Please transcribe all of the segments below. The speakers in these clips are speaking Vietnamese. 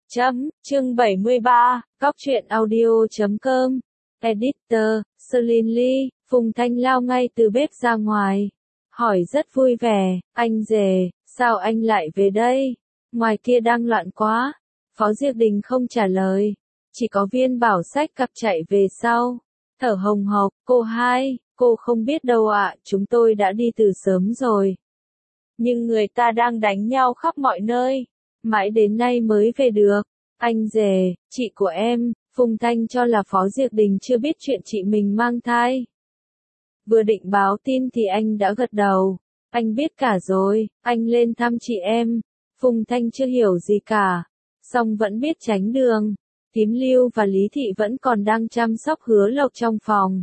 Chương 73, Cóc truyện audio.com. Editor, Celine Lee. Phùng Thanh lao ngay từ bếp ra ngoài. Hỏi rất vui vẻ, anh rể, sao anh lại về đây? Ngoài kia đang loạn quá. Phó Diệp Đình không trả lời. Chỉ có Viên Bảo xách cặp chạy về sau. Thở hồng hộc, cô hai, cô không biết đâu ạ, chúng tôi đã đi từ sớm rồi. Nhưng người ta đang đánh nhau khắp mọi nơi. Mãi đến nay mới về được. Anh rể, chị của em, Phùng Thanh cho là Phó Diệp Đình chưa biết chuyện chị mình mang thai. Vừa định báo tin thì anh đã gật đầu. Anh biết cả rồi, anh lên thăm chị em. Phùng Thanh chưa hiểu gì cả. Song vẫn biết tránh đường. Tím Lưu và Lý Thị vẫn còn đang chăm sóc Hứa Lộc trong phòng.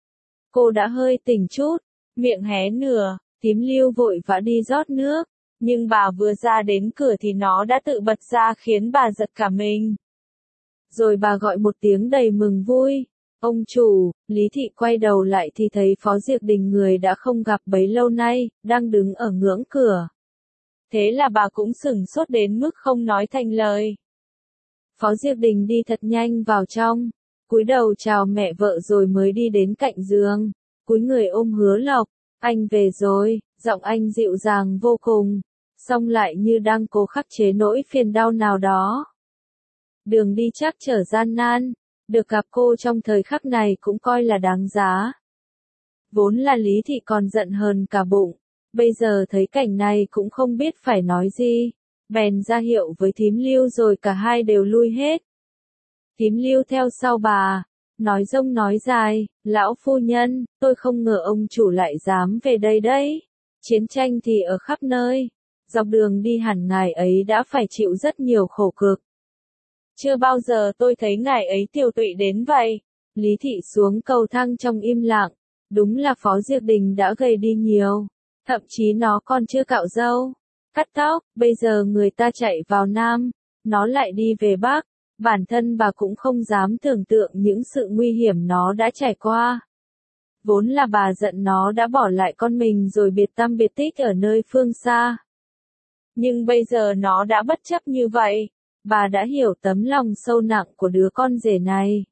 Cô đã hơi tỉnh chút, miệng hé nửa, Tím Lưu vội vã đi rót nước. Nhưng bà vừa ra đến cửa thì nó đã tự bật ra khiến bà giật cả mình. Rồi bà gọi một tiếng đầy mừng vui. Ông chủ, Lý Thị quay đầu lại thì thấy Phó Diệp Đình người đã không gặp bấy lâu nay, đang đứng ở ngưỡng cửa. Thế là bà cũng sửng sốt đến mức không nói thành lời. Phó Diệp Đình đi thật nhanh vào trong, cúi đầu chào mẹ vợ rồi mới đi đến cạnh giường, cúi người ôm Hứa Lộc. Anh về rồi, giọng anh dịu dàng vô cùng. Song lại như đang cố khắc chế nỗi phiền đau nào đó. Đường đi trắc trở gian nan, được gặp cô trong thời khắc này cũng coi là đáng giá. Vốn là Lý Thị còn giận hờn cả bụng, bây giờ thấy cảnh này cũng không biết phải nói gì, bèn ra hiệu với Thím Lưu rồi cả hai đều lui hết. Thím Lưu theo sau bà, nói rông nói dài, lão phu nhân, tôi không ngờ ông chủ lại dám về đây đấy, chiến tranh thì ở khắp nơi. Dọc đường đi hẳn ngài ấy đã phải chịu rất nhiều khổ cực. Chưa bao giờ tôi thấy ngài ấy tiều tụy đến vậy. Lý Thị xuống cầu thang trong im lặng. Đúng là Phó Diệp Đình đã gầy đi nhiều. Thậm chí nó còn chưa cạo râu, cắt tóc, bây giờ người ta chạy vào Nam, nó lại đi về Bắc. Bản thân bà cũng không dám tưởng tượng những sự nguy hiểm nó đã trải qua. Vốn là bà giận nó đã bỏ lại con mình rồi biệt tăm biệt tích ở nơi phương xa. Nhưng bây giờ nó đã bất chấp như vậy, bà đã hiểu tấm lòng sâu nặng của đứa con rể này.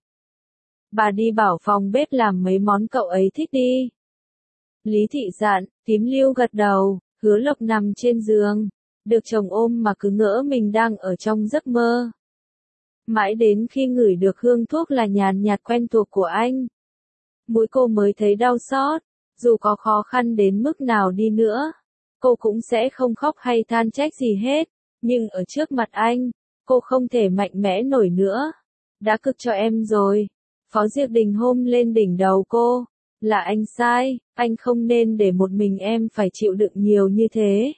Bà đi bảo phòng bếp làm mấy món cậu ấy thích đi. Lý Thị dặn, Tím Lưu gật đầu, Hứa Lộc nằm trên giường, được chồng ôm mà cứ ngỡ mình đang ở trong giấc mơ. Mãi đến khi ngửi được hương thuốc là nhàn nhạt quen thuộc của anh, mũi cô mới thấy đau xót, dù có khó khăn đến mức nào đi nữa. Cô cũng sẽ không khóc hay than trách gì hết, nhưng ở trước mặt anh, cô không thể mạnh mẽ nổi nữa. Đã cực cho em rồi. Phó Diệp Đình hôn lên đỉnh đầu cô. Là anh sai, anh không nên để một mình em phải chịu đựng nhiều như thế.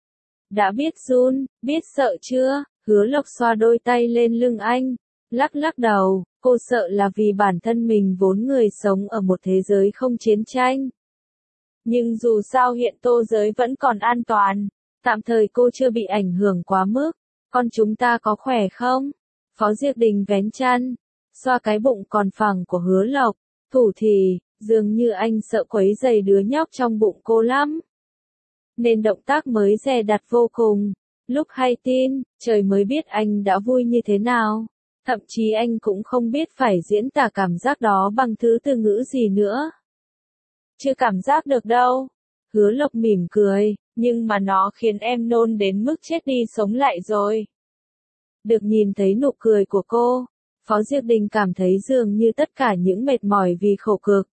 Đã biết run, biết sợ chưa? Hứa Lộc xoa đôi tay lên lưng anh, lắc lắc đầu, cô sợ là vì bản thân mình vốn người sống ở một thế giới không chiến tranh. Nhưng dù sao hiện Tô giới vẫn còn an toàn, tạm thời cô chưa bị ảnh hưởng quá mức. Con chúng ta có khỏe không? Phó Diệp Đình vén chăn, xoa cái bụng còn phẳng của Hứa Lộc, thủ thì, dường như anh sợ quấy rầy đứa nhóc trong bụng cô lắm. Nên động tác mới dè đặt vô cùng. Lúc hay tin, trời mới biết anh đã vui như thế nào. Thậm chí anh cũng không biết phải diễn tả cảm giác đó bằng thứ từ ngữ gì nữa. Chưa cảm giác được đâu. Hứa Lộc mỉm cười, nhưng mà nó khiến em nôn đến mức chết đi sống lại rồi. Được nhìn thấy nụ cười của cô, Phó Diệp Đình cảm thấy dường như tất cả những mệt mỏi vì khổ cực,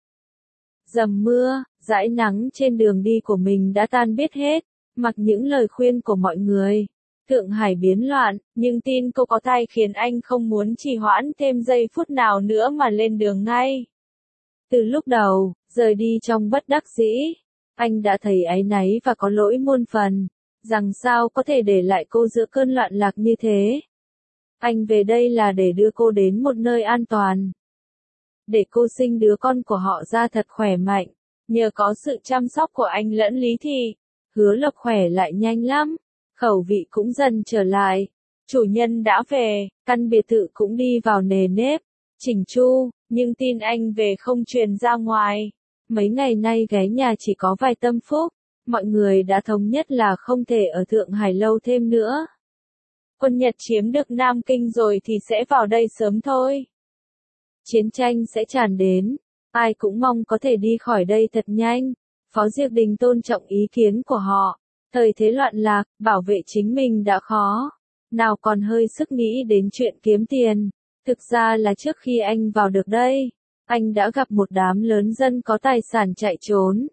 dầm mưa, dãi nắng trên đường đi của mình đã tan biết hết, mặc những lời khuyên của mọi người. Thượng Hải biến loạn, nhưng tin cô có thai khiến anh không muốn trì hoãn thêm giây phút nào nữa mà lên đường ngay. Từ lúc đầu, rời đi trong bất đắc dĩ, anh đã thấy áy náy và có lỗi muôn phần, rằng sao có thể để lại cô giữa cơn loạn lạc như thế. Anh về đây là để đưa cô đến một nơi an toàn, để cô sinh đứa con của họ ra thật khỏe mạnh, nhờ có sự chăm sóc của anh lẫn Lý Thị. Hứa Lộc khỏe lại nhanh lắm, khẩu vị cũng dần trở lại, chủ nhân đã về, căn biệt thự cũng đi vào nề nếp, chỉnh chu, nhưng tin anh về không truyền ra ngoài. Mấy ngày nay ghé nhà chỉ có vài tâm phúc, mọi người đã thống nhất là không thể ở Thượng Hải lâu thêm nữa. Quân Nhật chiếm được Nam Kinh rồi thì sẽ vào đây sớm thôi. Chiến tranh sẽ tràn đến, ai cũng mong có thể đi khỏi đây thật nhanh. Phó Diệc Đình tôn trọng ý kiến của họ. Thời thế loạn lạc, bảo vệ chính mình đã khó. Nào còn hơi sức nghĩ đến chuyện kiếm tiền. Thực ra là trước khi anh vào được đây, anh đã gặp một đám lớn dân có tài sản chạy trốn.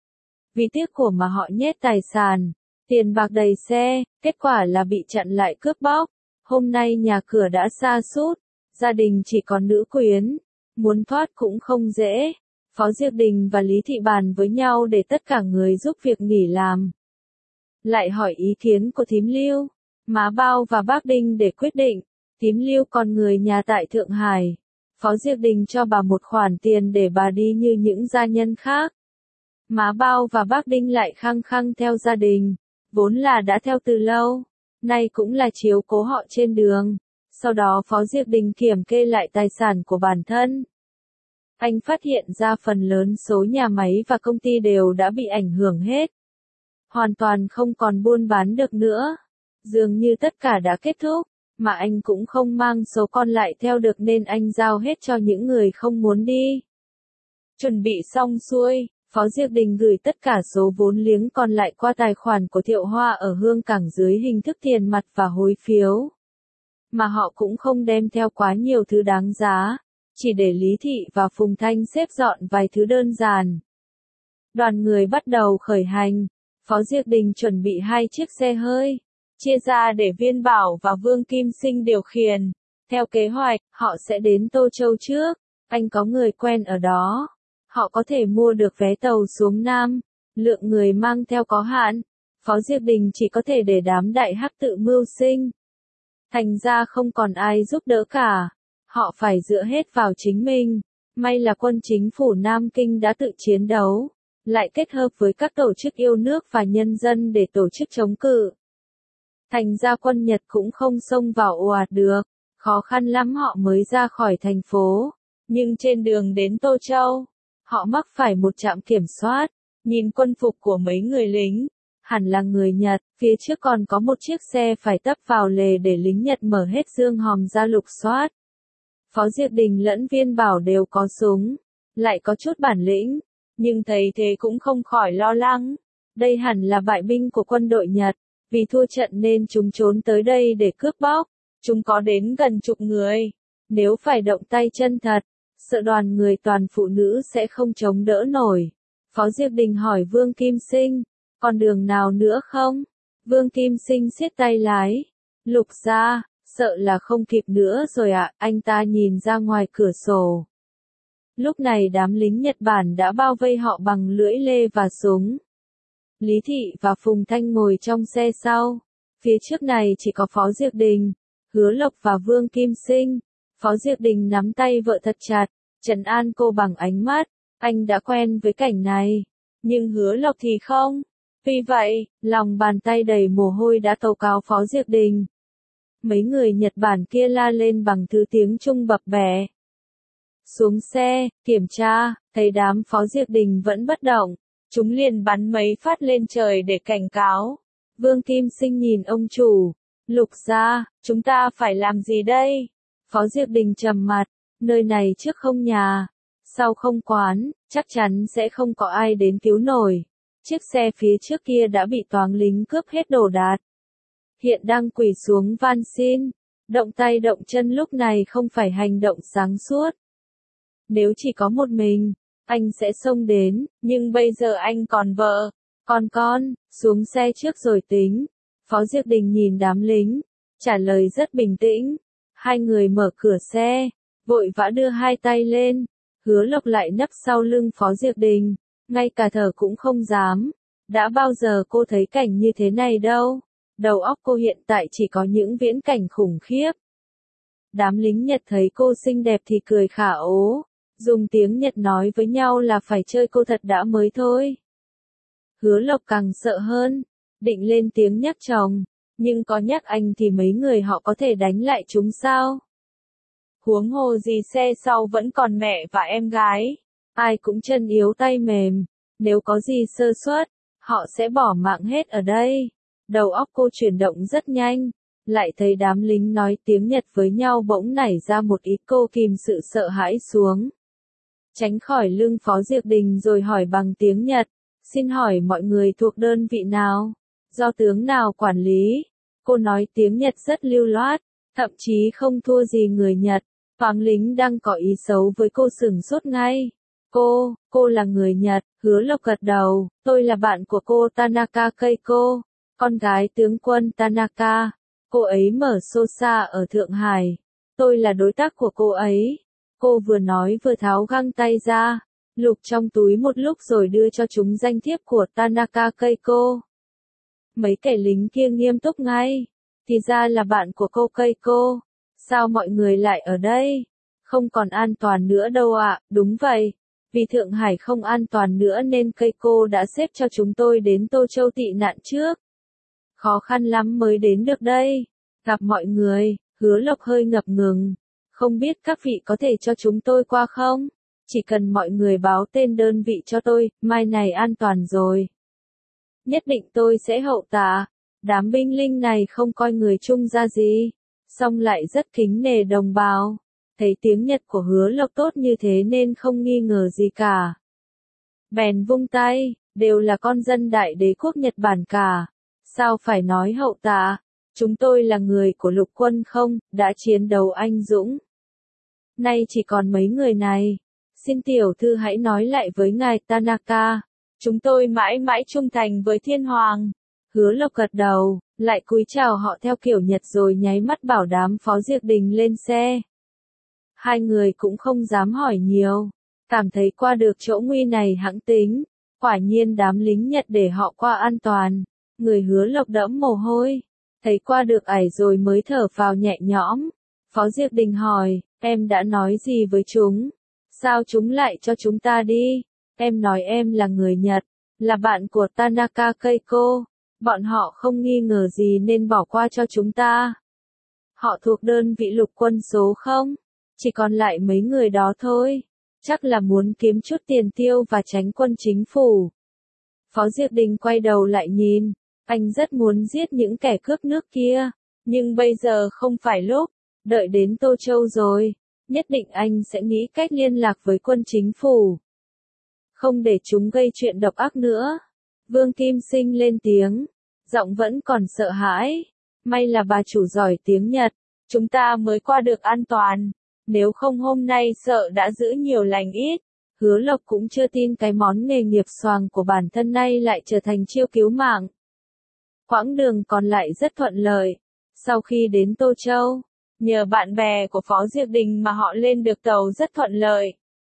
Vì tiếc của mà họ nhét tài sản, tiền bạc đầy xe, kết quả là bị chặn lại cướp bóc. Hôm nay nhà cửa đã sa sút, gia đình chỉ còn nữ quyến, muốn thoát cũng không dễ. Phó Diệc Đình và Lý Thị bàn với nhau để tất cả người giúp việc nghỉ làm. Lại hỏi ý kiến của thím Lưu, má Bao và bác Đinh để quyết định. Thím Lưu còn người nhà tại Thượng Hải. Phó Diệc Đình cho bà một khoản tiền để bà đi như những gia nhân khác. Má Bao và bác Đinh lại khăng khăng theo gia đình, vốn là đã theo từ lâu, nay cũng là chiếu cố họ trên đường. Sau đó Phó Diệc Đình kiểm kê lại tài sản của bản thân. Anh phát hiện ra phần lớn số nhà máy và công ty đều đã bị ảnh hưởng hết. Hoàn toàn không còn buôn bán được nữa. Dường như tất cả đã kết thúc, mà anh cũng không mang số còn lại theo được nên anh giao hết cho những người không muốn đi. Chuẩn bị xong xuôi, Phó Diệc Đình gửi tất cả số vốn liếng còn lại qua tài khoản của Thiệu Hoa ở Hương Cảng dưới hình thức tiền mặt và hối phiếu. Mà họ cũng không đem theo quá nhiều thứ đáng giá, chỉ để Lý Thị và Phùng Thanh xếp dọn vài thứ đơn giản. Đoàn người bắt đầu khởi hành. Phó Diệc Đình chuẩn bị 2 chiếc xe hơi, chia ra để Viên Bảo và Vương Kim Sinh điều khiển. Theo kế hoạch, họ sẽ đến Tô Châu trước. Anh có người quen ở đó. Họ có thể mua được vé tàu xuống Nam. Lượng người mang theo có hạn. Phó Diệc Đình chỉ có thể để đám đại hắc tự mưu sinh. Thành ra không còn ai giúp đỡ cả. Họ phải dựa hết vào chính mình. May là quân chính phủ Nam Kinh đã tự chiến đấu, lại kết hợp với các tổ chức yêu nước và nhân dân để tổ chức chống cự. Thành ra quân Nhật cũng không xông vào ồ ạt được, khó khăn lắm họ mới ra khỏi thành phố. Nhưng trên đường đến Tô Châu, họ mắc phải một trạm kiểm soát. Nhìn quân phục của mấy người lính, hẳn là người Nhật, phía trước còn có một chiếc xe phải tấp vào lề để lính Nhật mở hết dương hòm ra lục soát. Phó Diệc Đình lẫn Viên Bảo đều có súng, lại có chút bản lĩnh, nhưng thấy thế cũng không khỏi lo lắng. Đây hẳn là bại binh của quân đội Nhật, vì thua trận nên chúng trốn tới đây để cướp bóc. Chúng có đến gần chục người, nếu phải động tay chân thật, sợ đoàn người toàn phụ nữ sẽ không chống đỡ nổi. Phó Diệc Đình hỏi Vương Kim Sinh, còn đường nào nữa không? Vương Kim Sinh siết tay lái. Lục gia, sợ là không kịp nữa rồi ạ, anh ta nhìn ra ngoài cửa sổ. Lúc này đám lính Nhật Bản đã bao vây họ bằng lưỡi lê và súng. Lý Thị và Phùng Thanh ngồi trong xe sau. Phía trước này chỉ có Phó Diệc Đình, Hứa Lộc và Vương Kim Sinh. Phó Diệc Đình nắm tay vợ thật chặt, trấn an cô bằng ánh mắt. Anh đã quen với cảnh này, nhưng Hứa Lộc thì không. Vì vậy, lòng bàn tay đầy mồ hôi đã tố cáo Phó Diệc Đình. Mấy người Nhật Bản kia la lên bằng thứ tiếng Trung bập bẹ. Xuống xe, kiểm tra, thấy đám Phó Diệc Đình vẫn bất động. Chúng liền bắn mấy phát lên trời để cảnh cáo. Vương Kim Sinh nhìn ông chủ. Lục gia, chúng ta phải làm gì đây? Phó Diệc Đình trầm mặt. Nơi này trước không nhà, sau không quán, chắc chắn sẽ không có ai đến cứu nổi. Chiếc xe phía trước kia đã bị toán lính cướp hết đồ đạc. Hiện đang quỳ xuống van xin. Động tay động chân lúc này không phải hành động sáng suốt. Nếu chỉ có một mình, anh sẽ xông đến, nhưng bây giờ anh còn vợ, còn con, xuống xe trước rồi tính. Phó Diệc Đình nhìn đám lính, trả lời rất bình tĩnh. Hai người mở cửa xe, vội vã đưa hai tay lên. Hứa Lộc lại nấp sau lưng Phó Diệc Đình, ngay cả thở cũng không dám. Đã bao giờ cô thấy cảnh như thế này đâu. Đầu óc cô hiện tại chỉ có những viễn cảnh khủng khiếp. Đám lính Nhật thấy cô xinh đẹp thì cười khả ố. Dùng tiếng Nhật nói với nhau là phải chơi cô thật đã mới thôi. Hứa Lộc càng sợ hơn, định lên tiếng nhắc chồng, nhưng có nhắc anh thì mấy người họ có thể đánh lại chúng sao? Huống hồ gì xe sau vẫn còn mẹ và em gái, ai cũng chân yếu tay mềm, nếu có gì sơ suất, họ sẽ bỏ mạng hết ở đây. Đầu óc cô chuyển động rất nhanh, lại thấy đám lính nói tiếng Nhật với nhau bỗng nảy ra một ý cô kìm sự sợ hãi xuống. Tránh khỏi lưng Phó Diệc Đình rồi hỏi bằng tiếng Nhật, xin hỏi mọi người thuộc đơn vị nào? Do tướng nào quản lý? Cô nói tiếng Nhật rất lưu loát, thậm chí không thua gì người Nhật. Toán lính đang có ý xấu với cô sửng sốt ngay. Cô là người Nhật, Hứa Lộc gật đầu, tôi là bạn của cô Tanaka Keiko, con gái tướng quân Tanaka. Cô ấy mở Sosa ở Thượng Hải. Tôi là đối tác của cô ấy. Cô vừa nói vừa tháo găng tay ra, lục trong túi một lúc rồi đưa cho chúng danh thiếp của Tanaka Keiko. Mấy kẻ lính kia nghiêm túc ngay. Thì ra là bạn của cô Keiko. Sao mọi người lại ở đây? Không còn an toàn nữa đâu ạ, đúng vậy. Vì Thượng Hải không an toàn nữa nên Keiko đã xếp cho chúng tôi đến Tô Châu tị nạn trước. Khó khăn lắm mới đến được đây. Gặp mọi người, Hứa Lộc hơi ngập ngừng. Không biết các vị có thể cho chúng tôi qua không? Chỉ cần mọi người báo tên đơn vị cho tôi, mai này an toàn rồi. Nhất định tôi sẽ hậu tạ. Đám binh lính này không coi người Trung ra gì, song lại rất kính nể đồng bào. Thấy tiếng Nhật của Hứa Lộc tốt như thế nên không nghi ngờ gì cả. Bèn vung tay, đều là con dân Đại Đế quốc Nhật Bản cả. Sao phải nói hậu tạ? Chúng tôi là người của lục quân không, đã chiến đấu anh dũng. Nay chỉ còn mấy người này. Xin tiểu thư hãy nói lại với ngài Tanaka. Chúng tôi mãi mãi trung thành với Thiên Hoàng. Hứa Lộc gật đầu, lại cúi chào họ theo kiểu Nhật rồi nháy mắt bảo đám Phó Diệc Đình lên xe. Hai người cũng không dám hỏi nhiều, cảm thấy qua được chỗ nguy này hẵng tính. Quả nhiên đám lính Nhật để họ qua an toàn. Người Hứa Lộc đẫm mồ hôi, thấy qua được ải rồi mới thở phào nhẹ nhõm. Phó Diệc Đình hỏi, em đã nói gì với chúng? Sao chúng lại cho chúng ta đi? Em nói em là người Nhật, là bạn của Tanaka Keiko. Bọn họ không nghi ngờ gì nên bỏ qua cho chúng ta. Họ thuộc đơn vị lục quân số không? Chỉ còn lại mấy người đó thôi. Chắc là muốn kiếm chút tiền tiêu và tránh quân chính phủ. Phó Diệc Đình quay đầu lại nhìn. Anh rất muốn giết những kẻ cướp nước kia. Nhưng bây giờ không phải lúc. Đợi đến Tô Châu rồi. Nhất định anh sẽ nghĩ cách liên lạc với quân chính phủ. Không để chúng gây chuyện độc ác nữa. Vương Kim Sinh lên tiếng. Giọng vẫn còn sợ hãi. May là bà chủ giỏi tiếng Nhật. Chúng ta mới qua được an toàn. Nếu không hôm nay sợ đã giữ nhiều lành ít. Hứa Lộc cũng chưa tin cái món nghề nghiệp xoàng của bản thân nay lại trở thành chiêu cứu mạng. Quãng đường còn lại rất thuận lợi. Sau khi đến Tô Châu, nhờ bạn bè của Phó Diệc Đình mà họ lên được tàu rất thuận lợi.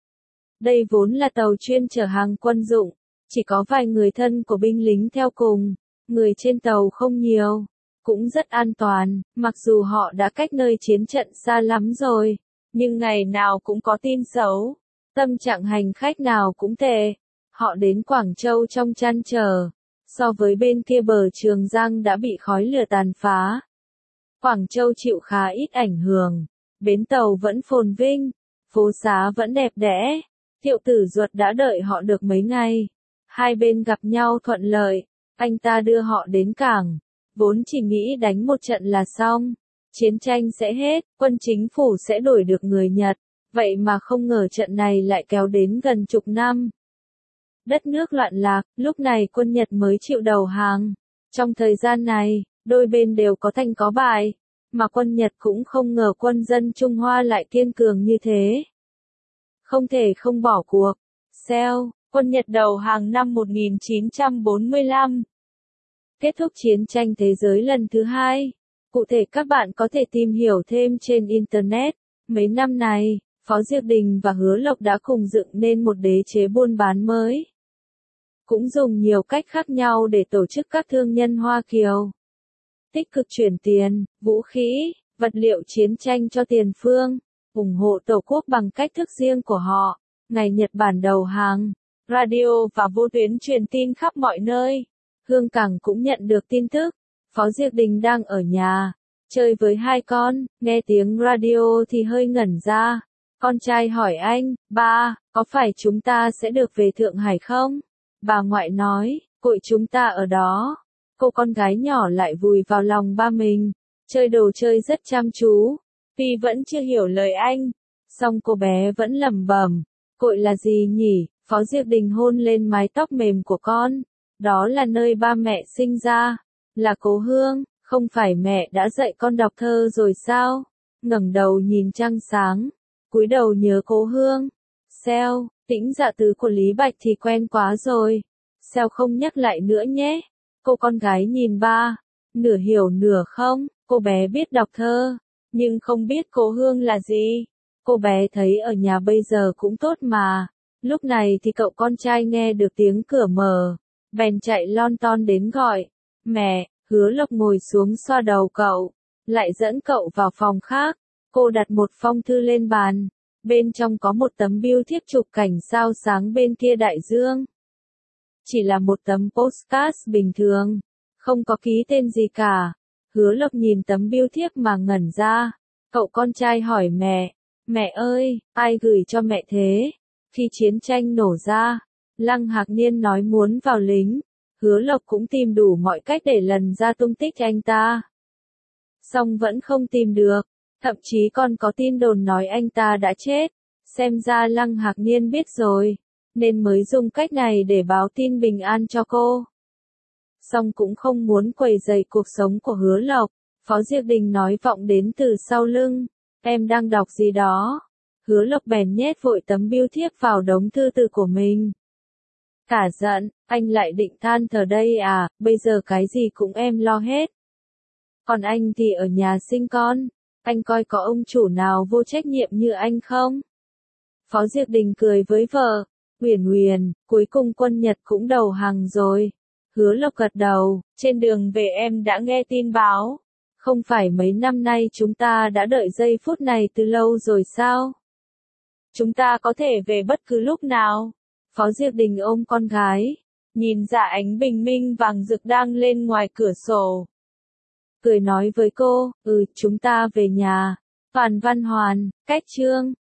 Đây vốn là tàu chuyên chở hàng quân dụng, chỉ có vài người thân của binh lính theo cùng, người trên tàu không nhiều, cũng rất an toàn, mặc dù họ đã cách nơi chiến trận xa lắm rồi, nhưng ngày nào cũng có tin xấu, tâm trạng hành khách nào cũng tệ. Họ đến Quảng Châu trong trăn trở, so với bên kia bờ Trường Giang đã bị khói lửa tàn phá. Quảng Châu chịu khá ít ảnh hưởng, bến tàu vẫn phồn vinh, phố xá vẫn đẹp đẽ. Thiệu Tử Duật đã đợi họ được mấy ngày. Hai bên gặp nhau thuận lợi, anh ta đưa họ đến cảng. Vốn chỉ nghĩ đánh một trận là xong, chiến tranh sẽ hết, quân chính phủ sẽ đổi được người Nhật. Vậy mà không ngờ trận này lại kéo đến gần chục năm. Đất nước loạn lạc, lúc này quân Nhật mới chịu đầu hàng. Trong thời gian này, đôi bên đều có thành có bại, mà quân Nhật cũng không ngờ quân dân Trung Hoa lại kiên cường như thế. Không thể không bỏ cuộc. Seo, quân Nhật đầu hàng năm 1945. Kết thúc chiến tranh thế giới lần thứ hai. Cụ thể các bạn có thể tìm hiểu thêm trên Internet. Mấy năm này, Phó Diệc Đình và Hứa Lộc đã cùng dựng nên một đế chế buôn bán mới. Cũng dùng nhiều cách khác nhau để tổ chức các thương nhân Hoa Kiều. Tích cực chuyển tiền, vũ khí, vật liệu chiến tranh cho tiền phương, ủng hộ Tổ quốc bằng cách thức riêng của họ. Ngày Nhật Bản đầu hàng, radio và vô tuyến truyền tin khắp mọi nơi. Hương Cảng cũng nhận được tin tức. Phó Diệc Đình đang ở nhà, chơi với hai con, nghe tiếng radio thì hơi ngẩn ra. Con trai hỏi anh, ba, có phải chúng ta sẽ được về Thượng Hải không? Bà ngoại nói, cội chúng ta ở đó. Cô con gái nhỏ lại vùi vào lòng ba mình. chơi đồ chơi rất chăm chú. Vì vẫn chưa hiểu lời anh. Xong cô bé vẫn lẩm bẩm, cội là gì nhỉ? Phó Diệp Đình hôn lên mái tóc mềm của con. Đó là nơi ba mẹ sinh ra. Là cố hương, không phải mẹ đã dạy con đọc thơ rồi sao? Ngẩng đầu nhìn trăng sáng, cúi đầu nhớ cố hương. Seo, Tĩnh Dạ Tứ của Lý Bạch thì quen quá rồi. Seo không nhắc lại nữa nhé. Cô con gái nhìn ba, nửa hiểu nửa không. Cô bé biết đọc thơ, nhưng không biết cố hương là gì. Cô bé thấy ở nhà bây giờ cũng tốt mà. Lúc này thì cậu con trai nghe được tiếng cửa mở, bèn chạy lon ton đến gọi. Mẹ. Hứa Lộc ngồi xuống xoa đầu cậu, lại dẫn cậu vào phòng khác. Cô đặt một phong thư lên bàn, bên trong có một tấm bưu thiếp chụp cảnh sao sáng bên kia đại dương. Chỉ là một tấm postcard bình thường, không có ký tên gì cả. Hứa Lộc nhìn tấm bưu thiếp mà ngẩn ra. Cậu con trai hỏi mẹ, mẹ ơi, ai gửi cho mẹ thế? Khi chiến tranh nổ ra, Lăng Hạc Niên nói muốn vào lính. Hứa Lộc cũng tìm đủ mọi cách để lần ra tung tích anh ta. Song vẫn không tìm được, thậm chí còn có tin đồn nói anh ta đã chết. Xem ra Lăng Hạc Niên biết rồi, nên mới dùng cách này để báo tin bình an cho cô. Song cũng không muốn quấy rầy cuộc sống của Hứa Lộc. Phó Diệp Đình nói vọng đến từ sau lưng, em đang đọc gì đó. Hứa Lộc bèn nhét vội tấm bưu thiếp vào đống thư từ của mình. Cả giận, anh lại định than thở đây à, bây giờ cái gì cũng em lo hết. Còn anh thì ở nhà sinh con, anh coi có ông chủ nào vô trách nhiệm như anh không? Phó Diệp Đình cười với vợ, Huyền, cuối cùng quân Nhật cũng đầu hàng rồi. Hứa Lộc gật đầu, trên đường về em đã nghe tin báo. Không phải mấy năm nay chúng ta đã đợi giây phút này từ lâu rồi sao? Chúng ta có thể về bất cứ lúc nào. Phó Diệp Đình ôm con gái, nhìn ra ánh bình minh vàng rực đang lên ngoài cửa sổ. Cười nói với cô, chúng ta về nhà. Hoàn Văn Hoàn, cách chương.